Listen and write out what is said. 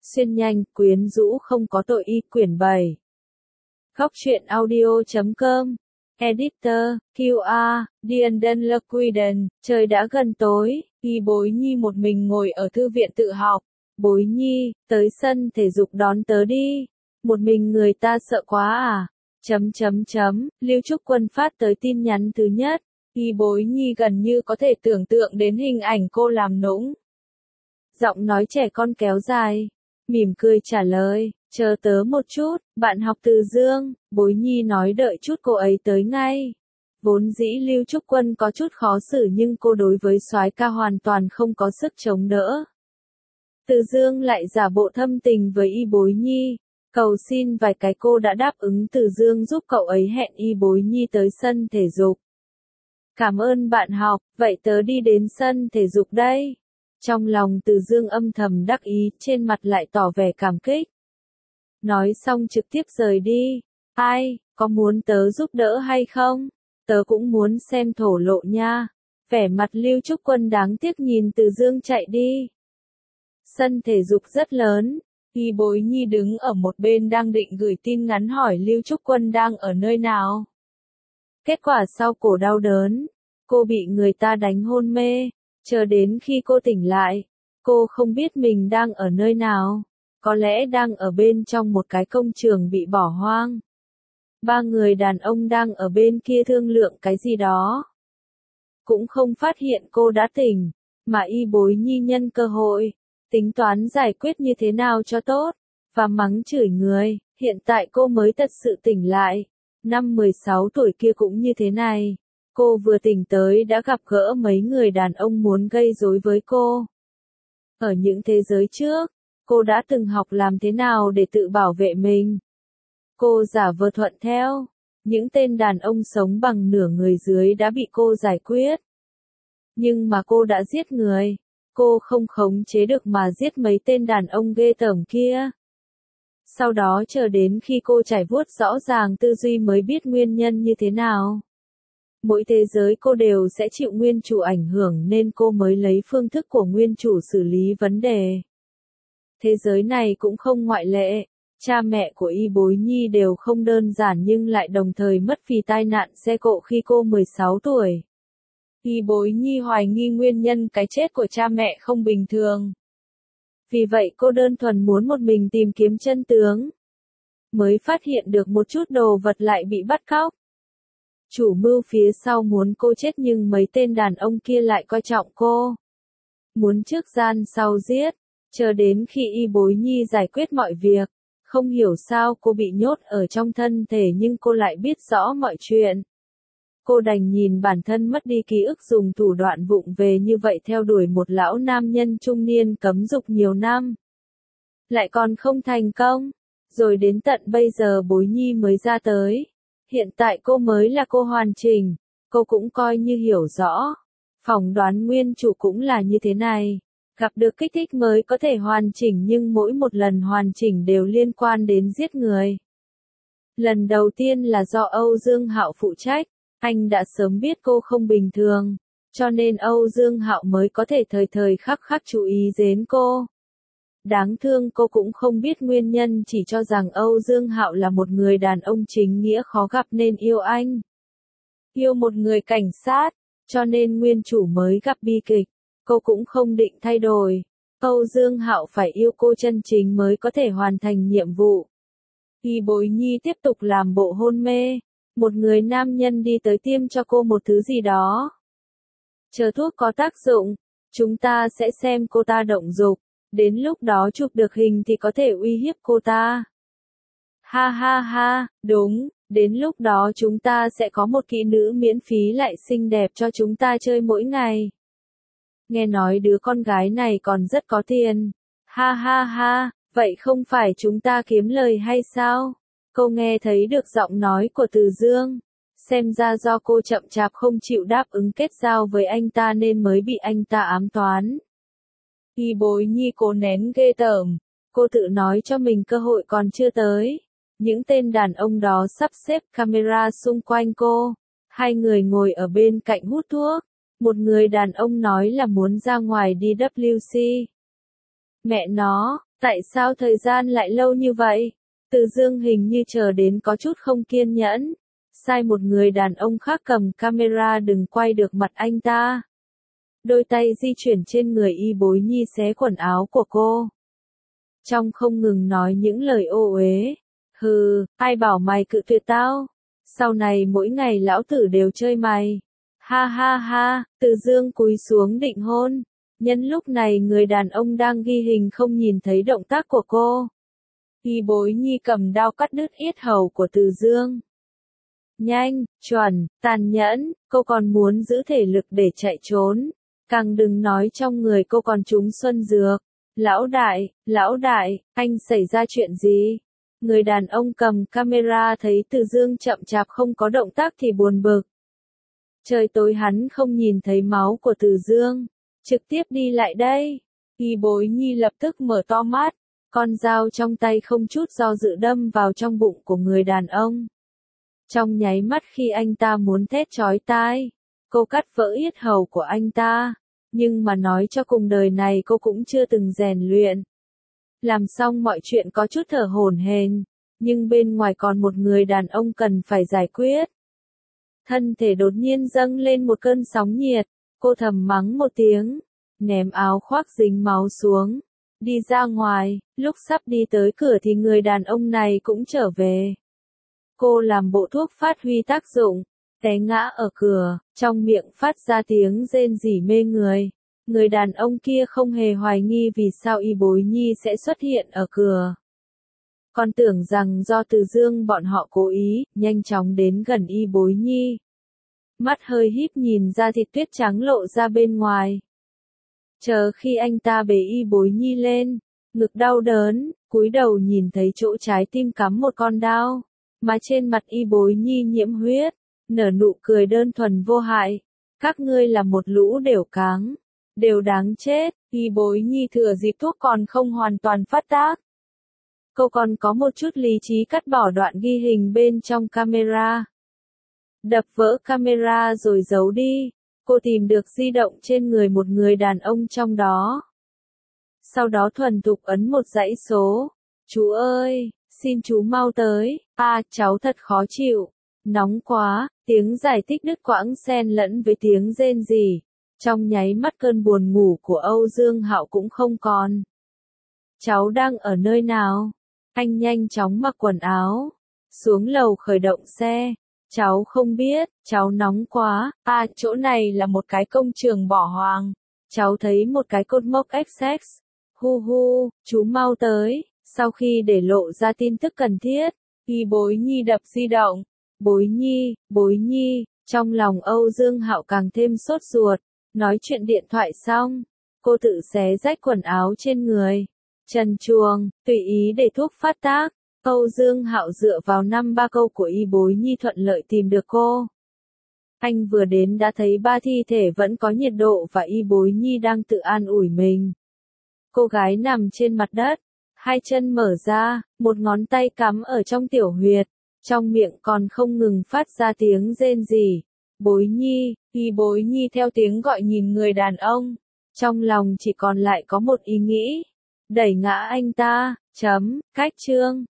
xuyên nhanh, quyến rũ không có tội y quyển 7. Góc truyện audio.com. Editor, QR, Dienden Lequiden, trời đã gần tối, y Bối Nhi một mình ngồi ở thư viện tự học. Bối Nhi, tới sân thể dục đón tớ đi. Một mình người ta sợ quá à? Lưu Trúc Quân phát tới tin nhắn thứ nhất. Y Bối Nhi gần như có thể tưởng tượng đến hình ảnh cô làm nũng. Giọng nói trẻ con kéo dài. Mỉm cười trả lời, chờ tớ một chút, bạn học Từ Dương. Bối Nhi nói đợi chút cô ấy tới ngay. Vốn dĩ Lưu Trúc Quân có chút khó xử nhưng cô đối với soái ca hoàn toàn không có sức chống đỡ. Từ Dương lại giả bộ thâm tình với Y Bối Nhi, cầu xin vài cái cô đã đáp ứng Từ Dương giúp cậu ấy hẹn Y Bối Nhi tới sân thể dục. Cảm ơn bạn học, vậy tớ đi đến sân thể dục đây. Trong lòng Từ Dương âm thầm đắc ý, trên mặt lại tỏ vẻ cảm kích. Nói xong trực tiếp rời đi. Ai, có muốn tớ giúp đỡ hay không? Tớ cũng muốn xem thổ lộ nha. Vẻ mặt Lưu Trúc Quân đáng tiếc nhìn Từ Dương chạy đi. Sân thể dục rất lớn. Y Bối Nhi đứng ở một bên đang định gửi tin ngắn hỏi Lưu Trúc Quân đang ở nơi nào. Kết quả sau cổ đau đớn, cô bị người ta đánh hôn mê. Chờ đến khi cô tỉnh lại, cô không biết mình đang ở nơi nào. Có lẽ đang ở bên trong một cái công trường bị bỏ hoang. Ba người đàn ông đang ở bên kia thương lượng cái gì đó. Cũng không phát hiện cô đã tỉnh, mà Y Bối Nhi nhân cơ hội, tính toán giải quyết như thế nào cho tốt, và mắng chửi người. Hiện tại cô mới thật sự tỉnh lại. Năm 16 tuổi kia cũng như thế này. Cô vừa tỉnh tới đã gặp gỡ mấy người đàn ông muốn gây rối với cô. Ở những thế giới trước, cô đã từng học làm thế nào để tự bảo vệ mình. Cô giả vờ thuận theo. Những tên đàn ông sống bằng nửa người dưới đã bị cô giải quyết. Nhưng mà cô đã giết người. Cô không khống chế được mà giết mấy tên đàn ông ghê tởm kia. Sau đó chờ đến khi cô trải vuốt rõ ràng tư duy mới biết nguyên nhân như thế nào. Mỗi thế giới cô đều sẽ chịu nguyên chủ ảnh hưởng nên cô mới lấy phương thức của nguyên chủ xử lý vấn đề. Thế giới này cũng không ngoại lệ. Cha mẹ của Y Bối Nhi đều không đơn giản nhưng lại đồng thời mất vì tai nạn xe cộ khi cô 16 tuổi. Y Bối Nhi hoài nghi nguyên nhân cái chết của cha mẹ không bình thường. Vì vậy cô đơn thuần muốn một mình tìm kiếm chân tướng. Mới phát hiện được một chút đồ vật lại bị bắt cóc. Chủ mưu phía sau muốn cô chết nhưng mấy tên đàn ông kia lại coi trọng cô. Muốn trước gian sau giết, chờ đến khi Y Bối Nhi giải quyết mọi việc. Không hiểu sao cô bị nhốt ở trong thân thể nhưng cô lại biết rõ mọi chuyện. Cô đành nhìn bản thân mất đi ký ức dùng thủ đoạn vụng về như vậy theo đuổi một lão nam nhân trung niên cấm dục nhiều năm. Lại còn không thành công. Rồi đến tận bây giờ Bối Nhi mới ra tới. Hiện tại cô mới là cô hoàn chỉnh. Cô cũng coi như hiểu rõ. Phỏng đoán nguyên chủ cũng là như thế này. Gặp được kích thích mới có thể hoàn chỉnh nhưng mỗi một lần hoàn chỉnh đều liên quan đến giết người. Lần đầu tiên là do Âu Dương Hạo phụ trách. Anh đã sớm biết cô không bình thường. Cho nên Âu Dương Hạo mới có thể thời thời khắc khắc chú ý đến cô. Đáng thương cô cũng không biết nguyên nhân chỉ cho rằng Âu Dương Hạo là một người đàn ông chính nghĩa khó gặp nên yêu anh. Yêu một người cảnh sát, cho nên nguyên chủ mới gặp bi kịch. Cô cũng không định thay đổi. Âu Dương Hạo phải yêu cô chân chính mới có thể hoàn thành nhiệm vụ. Y Bối Nhi tiếp tục làm bộ hôn mê. Một người nam nhân đi tới tiêm cho cô một thứ gì đó. Chờ thuốc có tác dụng, chúng ta sẽ xem cô ta động dục. Đến lúc đó chụp được hình thì có thể uy hiếp cô ta. Ha ha ha, đúng, đến lúc đó chúng ta sẽ có một kỹ nữ miễn phí lại xinh đẹp cho chúng ta chơi mỗi ngày. Nghe nói đứa con gái này còn rất có tiền. Ha ha ha, vậy không phải chúng ta kiếm lời hay sao? Cô nghe thấy được giọng nói của Từ Dương. Xem ra do cô chậm chạp không chịu đáp ứng kết giao với anh ta nên mới bị anh ta ám toán. Y Bối Nhi cố nén ghê tởm. Cô tự nói cho mình cơ hội còn chưa tới. Những tên đàn ông đó sắp xếp camera xung quanh cô. Hai người ngồi ở bên cạnh hút thuốc. Một người đàn ông nói là muốn ra ngoài đi WC. Mẹ nó, Tại sao thời gian lại lâu như vậy? Từ Dương hình như chờ đến có chút không kiên nhẫn. Sai một người đàn ông khác cầm camera đừng quay được mặt anh ta. Đôi tay di chuyển trên người Y Bối Nhi xé quần áo của cô. Trong không ngừng nói những lời ô uế. Hừ, ai bảo mày cự tuyệt tao? Sau này mỗi ngày lão tử đều chơi mày. Ha ha ha, Từ Dương cúi xuống định hôn. Nhân lúc này người đàn ông đang ghi hình không nhìn thấy động tác của cô. Y Bối Nhi cầm đao cắt đứt yết hầu của Từ Dương. Nhanh, chuẩn, tàn nhẫn, cô còn muốn giữ thể lực để chạy trốn. Càng đừng nói trong người cô còn trúng xuân dược. Lão đại, anh xảy ra chuyện gì? Người đàn ông cầm camera thấy Từ Dương chậm chạp không có động tác thì buồn bực. Trời tối hắn không nhìn thấy máu của Từ Dương. Trực tiếp đi lại đây. Y Bối Nhi lập tức mở to mắt. Con dao trong tay không chút do dự đâm vào trong bụng của người đàn ông. Trong nháy mắt khi anh ta muốn thét chói tai, cô cắt vỡ yết hầu của anh ta. Nhưng mà nói cho cùng đời này cô cũng chưa từng rèn luyện. Làm xong mọi chuyện có chút thở hổn hển, nhưng bên ngoài còn một người đàn ông cần phải giải quyết. Thân thể đột nhiên dâng lên một cơn sóng nhiệt, cô thầm mắng một tiếng, ném áo khoác dính máu xuống, đi ra ngoài, lúc sắp đi tới cửa thì người đàn ông này cũng trở về. Cô làm bộ thuốc phát huy tác dụng, té ngã ở cửa, trong miệng phát ra tiếng rên rỉ mê người. Người đàn ông kia không hề hoài nghi vì sao Y Bối Nhi sẽ xuất hiện ở cửa. Còn tưởng rằng do Từ Dương bọn họ cố ý, nhanh chóng đến gần Y Bối Nhi. Mắt hơi híp nhìn ra thịt tuyết trắng lộ ra bên ngoài. Chờ khi anh ta bế Y Bối Nhi lên, ngực đau đớn, cúi đầu nhìn thấy chỗ trái tim cắm một con dao, mà trên mặt Y Bối Nhi nhiễm huyết, nở nụ cười đơn thuần vô hại. Các ngươi là một lũ đều cáng, đều đáng chết. Y Bối Nhi thừa dịp thuốc còn không hoàn toàn phát tác. Cô còn có một chút lý trí cắt bỏ đoạn ghi hình bên trong camera. Đập vỡ camera rồi giấu đi. Cô tìm được di động trên người một người đàn ông trong đó. Sau đó thuần thục ấn một dãy số. Chú ơi, xin chú mau tới. Cháu thật khó chịu. Nóng quá, tiếng giải thích đứt quãng xen lẫn với tiếng rên rỉ. Trong nháy mắt cơn buồn ngủ của Âu Dương Hạo cũng không còn. Cháu đang ở nơi nào? Anh nhanh chóng mặc quần áo. Xuống lầu khởi động xe. Cháu không biết, cháu nóng quá. Chỗ này là một cái công trường bỏ hoang. Cháu thấy một cái cột mốc XX. Hu hu, chú mau tới. Sau khi để lộ ra tin tức cần thiết, Y Bối Nhi đập di động. Bối Nhi, trong lòng Âu Dương Hạo càng thêm sốt ruột. Nói chuyện điện thoại xong, cô tự xé rách quần áo trên người. Trần truồng, tùy ý để thuốc phát tác. Âu Dương Hạo dựa vào 5-3 câu của Y Bối Nhi thuận lợi tìm được cô. Anh vừa đến đã thấy 3 thi thể vẫn có nhiệt độ và Y Bối Nhi đang tự an ủi mình. Cô gái nằm trên mặt đất, hai chân mở ra, một ngón tay cắm ở trong tiểu huyệt, trong miệng còn không ngừng phát ra tiếng rên rỉ. Bối Nhi, Y Bối Nhi theo tiếng gọi nhìn người đàn ông, trong lòng chỉ còn lại có một ý nghĩ, đẩy ngã anh ta, cách chương.